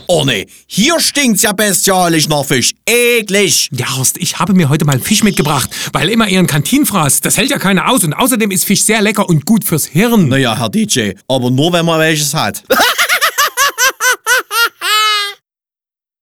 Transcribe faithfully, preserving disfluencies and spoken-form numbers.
Oh nee, hier stinkt's ja bestialisch nach Fisch. Eklig. Ja, Horst, ich habe mir heute mal Fisch mitgebracht, weil immer Ihren Kantinfraß, das hält ja keiner aus und außerdem ist Fisch sehr lecker und gut fürs Hirn. Naja, Herr D J, aber nur wenn man welches hat.